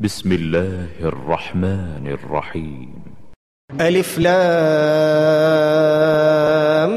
بسم الله الرحمن الرحيم. ألف لام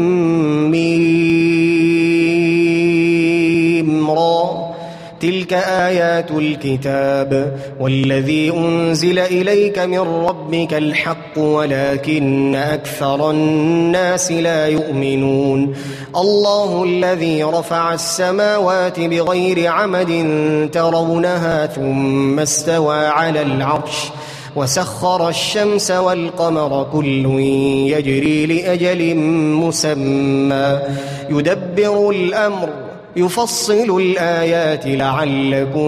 ميم را تلك آيات الكتاب والذي أنزل إليك من ربك الحق ولكن أكثر الناس لا يؤمنون. الله الذي رفع السماوات بغير عمد ترونها ثم استوى على العرش وسخر الشمس والقمر كل يجري لأجل مسمى يدبر الأمر يفصل الآيات لعلكم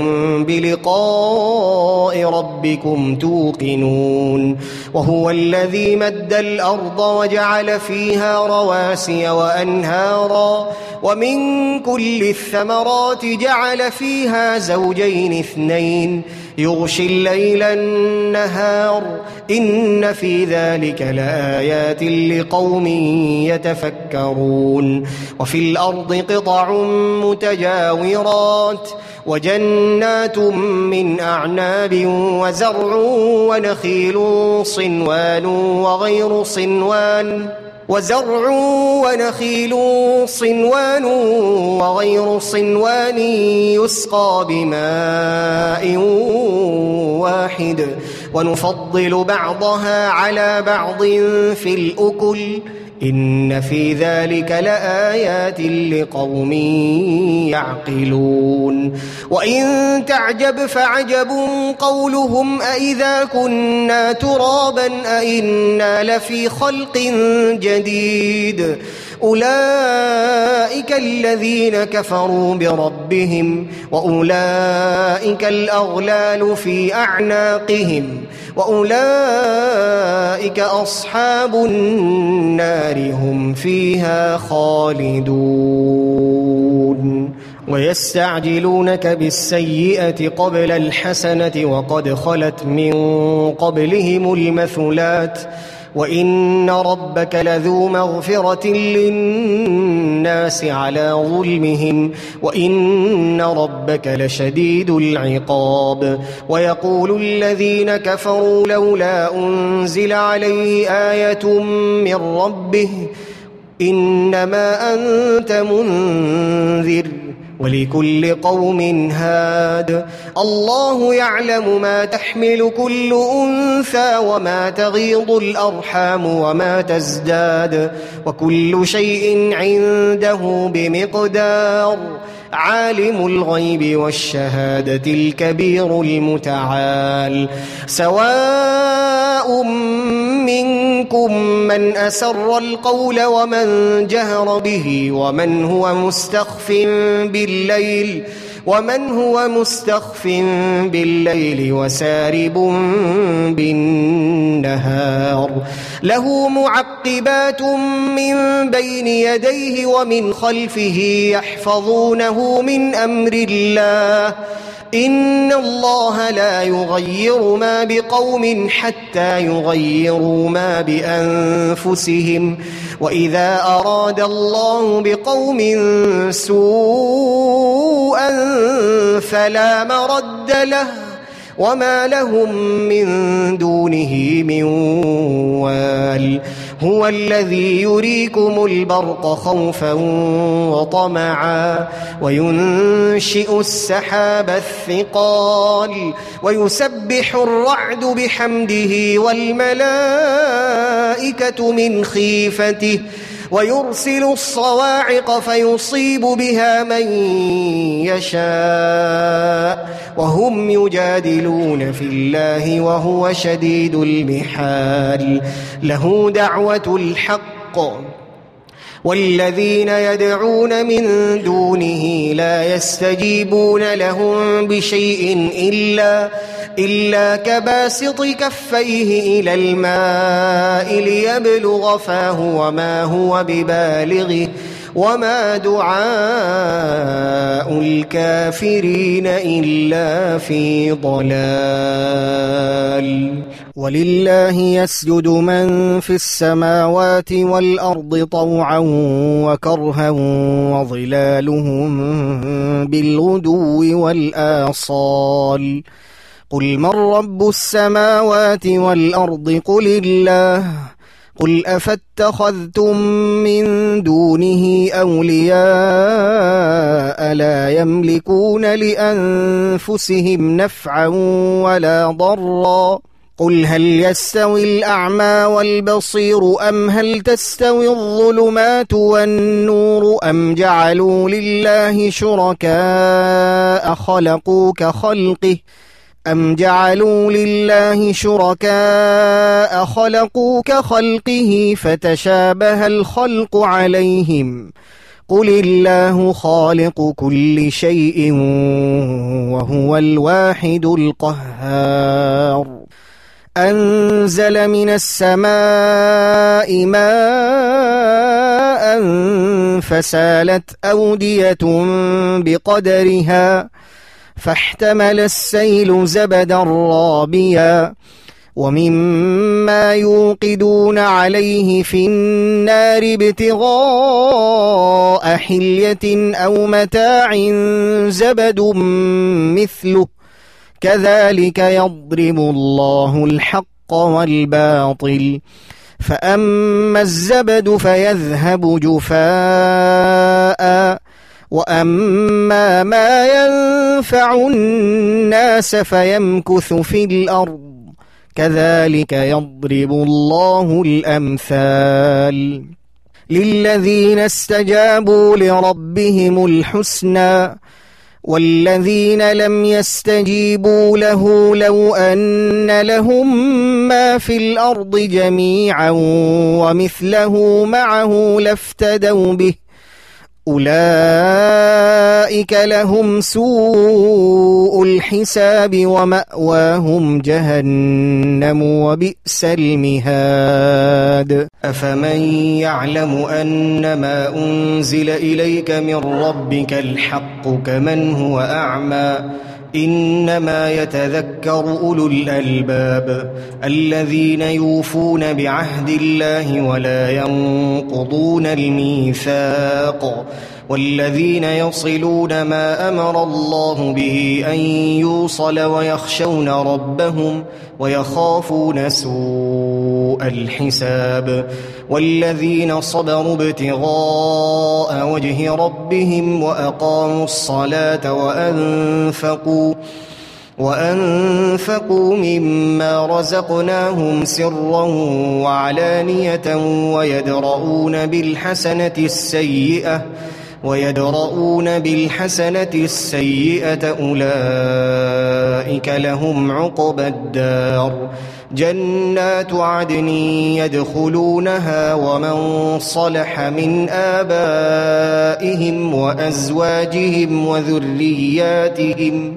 بلقاء ربكم توقنون. وهو الذي مد الأرض وجعل فيها رواسي وأنهارا ومن كل الثمرات جعل فيها زوجين اثنين يغشي الليل النهار إن في ذلك لآيات لقوم يتفكرون. وفي الأرض قطع متجاورات وجنات من أعناب وزرع ونخيل صنوان وغير صنوان يسقى بماء واحد ونفضل بعضها على بعض في الأكل إن في ذلك لآيات لقوم يعقلون. وإن تعجب فعجب قولهم أإذا كنا ترابا أإنا لفي خلق جديد أولئك الذين كفروا بربهم وأولئك الأغلال في أعناقهم وأولئك أصحاب النار هم فيها خالدون. ويستعجلونك بالسيئة قبل الحسنة وقد خلت من قبلهم المثلات وإن ربك لذو مغفرة للناس على ظلمهم وإن ربك لشديد العقاب. ويقول الذين كفروا لولا أنزل عليه آية من ربه إنما أنت منذر ولكل قوم هاد الله يعلم ما تحمل كل أنثى وما تغيض الأرحام وما تزداد وكل شيء عنده بمقدار. عالم الغيب والشهادة الكبير المتعال. سواء منكم من أسر القول ومن جهر به ومن هو مستخف بالليل وسارب بالنهار له معقبات من بين يديه ومن خلفه يحفظونه من أمر الله إن الله لا يغير ما بقوم حتى يغيروا ما بأنفسهم وإذا أراد الله بقوم سوءا فلا مرد له وما لهم من دونه من وال. هو الذي يريكم البرق خوفا وطمعا وينشئ السحاب الثقال ويسبح الرعد بحمده والملائكة من خيفته ويرسل الصواعق فيصيب بها من يشاء وهم يجادلون في الله وهو شديد المحال. له دعوة الحق والذين يدعون من دونه لا يستجيبون لهم بشيء إلا كباسط كفيه إلى الماء ليبلغ فاه وما هو ببالغه وما دعاء الكافرين إلا في ضلال. ولله يسجد من في السماوات والأرض طوعا وكرها وظلالهم بالغدو والآصال قل من رب السماوات والأرض قل الله قل أفاتخذتم من دونه أولياء لا يملكون لأنفسهم نفعا ولا ضرا قل هل يستوي الأعمى والبصير أم هل تستوي الظلمات والنور أم جعلوا لله شركاء خلقوا كخلقه فتشابه الخلق عليهم قل الله خالق كل شيء وهو الواحد القهار أنزل من السماء ماء فسالت أودية بقدرها فاحتمل السيل زبدا رابيا ومما يوقدون عليه في النار ابتغاء حلية أو متاع زبد مثله كذلك يضرب الله الحق والباطل فأما الزبد فيذهب جفاء وأما ما ينفع الناس فيمكث في الأرض كذلك يضرب الله الأمثال للذين استجابوا لربهم الحسنى والذين لم يستجيبوا له لو أن لهم ما في الأرض جميعا ومثله معه لافتدوا به أولئك لهم سوء الحساب ومأواهم جهنم وبئس المهاد أفمن يعلم أنما أنزل إليك من ربك الحق كمن هو أعمى إنما يتذكر أولو الألباب الذين يوفون بعهد الله ولا ينقضون الميثاق والذين يصلون ما أمر الله به أن يوصل ويخشون ربهم ويخافون سوء الحساب والذين صبروا ابتغاء وجه ربهم وأقاموا الصلاة وأنفقوا مما رزقناهم سرا وعلانية ويدرؤون بالحسنة السيئة أولئك لهم عقبى الدار جنات عدن يدخلونها ومن صلح من آبائهم وأزواجهم وذرياتهم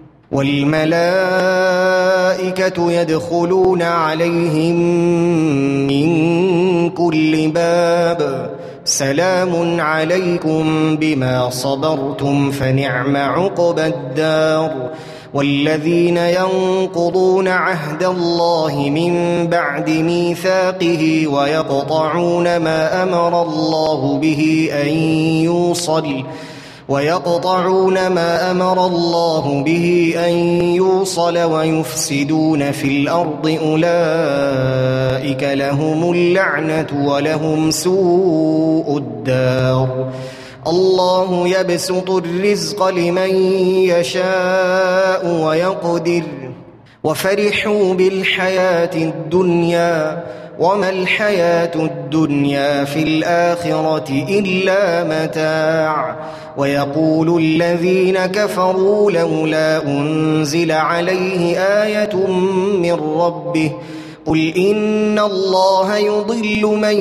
والملائكة يدخلون عليهم من كل باب سلام عليكم بما صبرتم فنعم عقبى الدار والذين ينقضون عهد الله من بعد ميثاقه ويقطعون ما أمر الله به أن يوصل ويفسدون في الأرض أولئك لهم اللعنة ولهم سوء الدار الله يبسط الرزق لمن يشاء ويقدر وفرحوا بالحياة الدنيا وما الحياة الدنيا في الآخرة إلا متاع ويقول الذين كفروا لولا أنزل عليه آية من ربه قل إن الله يضل من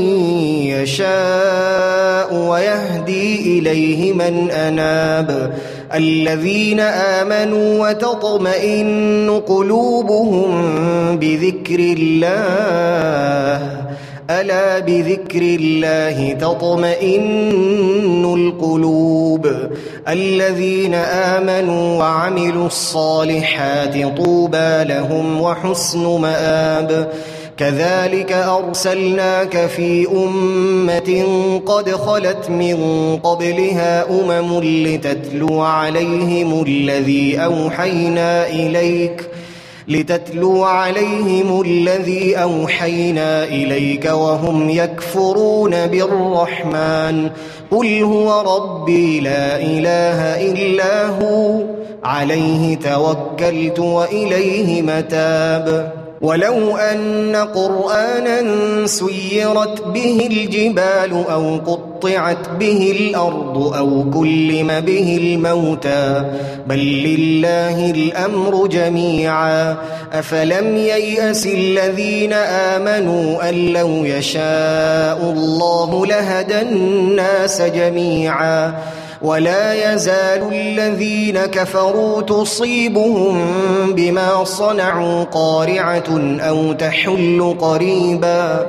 يشاء ويهدي إليه من أناب الذين آمنوا وتطمئن قلوبهم بذكر الله ألا بذكر الله تطمئن القلوب الذين آمنوا وعملوا الصالحات طوبى لهم وحسن مآب كذلك أرسلناك في أمة قد خلت من قبلها أمم لتتلو عليهم الذي أوحينا إليك لتتلو عليهم الذي أوحينا إليك وهم يكفرون بالرحمن قل هو ربي لا إله إلا هو عليه توكلت وإليه متاب ولو أن قرآنا سيرت به الجبال أو قطعت به الأرض أو كلم به الموتى بل لله الأمر جميعا أفلم ييأس الذين آمنوا أن لو يشاء الله لهدى الناس جميعا ولا يزال الذين كفروا تصيبهم بما صنعوا قارعة أو تحل قريبا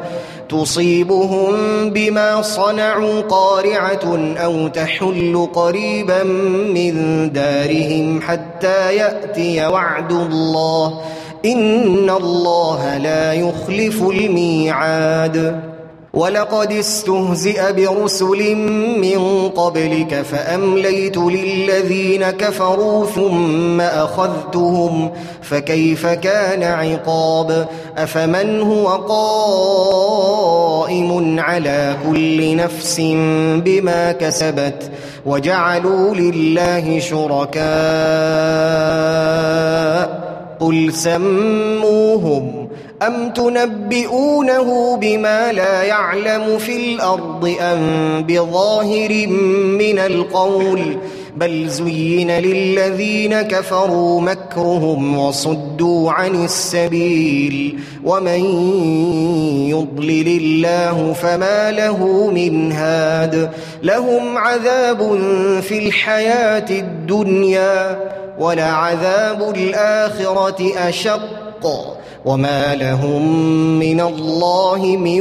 من دارهم حتى يأتي وعد الله إن الله لا يخلف الميعاد ولقد استهزئ برسل من قبلك فأمليت للذين كفروا ثم أخذتهم فكيف كان عقاب أفمن هو قائم على كل نفس بما كسبت وجعلوا لله شركاء قل سموهم أم تنبئونه بما لا يعلم في الأرض أم بظاهر من القول بل زين للذين كفروا مكرهم وصدوا عن السبيل ومن يضلل الله فما له من هاد لهم عذاب في الحياة الدنيا ولعذاب الآخرة أشق وما لهم من الله من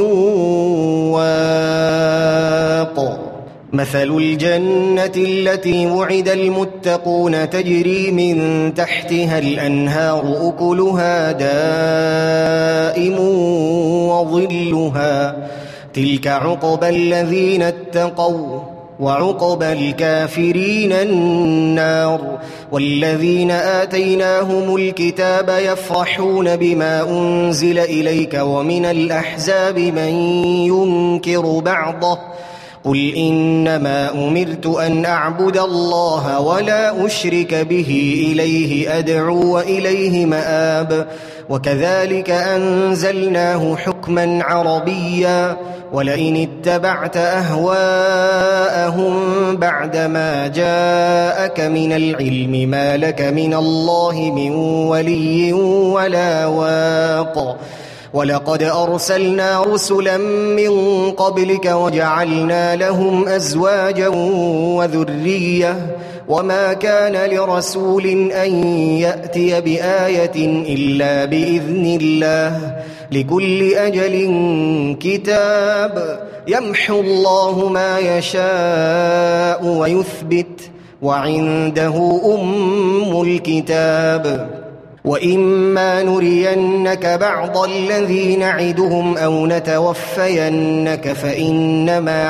واق مثل الجنة التي وعد المتقون تجري من تحتها الأنهار أكلها دائم وظلها تلك عقبى الذين اتقوا وعقبى الكافرين النار والذين آتيناهم الكتاب يفرحون بما أنزل إليك ومن الأحزاب من ينكر بعضه قل إنما أمرت أن أعبد الله ولا أشرك به إليه أدعو وإليه مآب وكذلك أنزلناه حكما عربيا ولئن اتبعت أهواءهم بعدما جاءك من العلم ما لك من الله من ولي ولا واق ولقد أرسلنا رسلا من قبلك وجعلنا لهم أزواجا وذرية وما كان لرسول أن يأتي بآية إلا بإذن الله لكل أجل كتاب يمحو الله ما يشاء ويثبت وعنده أم الكتاب وإما نرينك بعض الذي نعدهم أو نتوفينك فإنما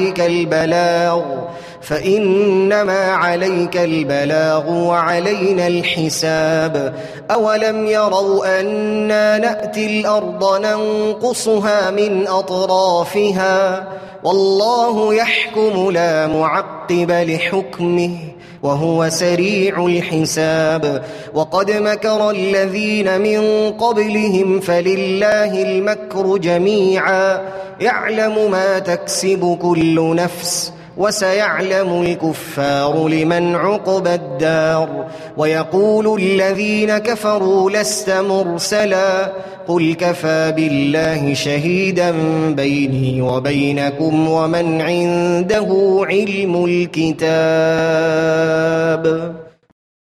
عليك البلاغ وعلينا الحساب أولم يروا أنا نأتي الأرض ننقصها من أطرافها والله يحكم لا معقب لحكمه وهو سريع الحساب وقد مكر الذين من قبلهم فلله المكر جميعا يعلم ما تكسب كل نفس وسيعلم الكفار لمن عقبى الدار ويقول الذين كفروا لست مرسلا قل كفى بالله شهيدا بيني وبينكم ومن عنده علم الكتاب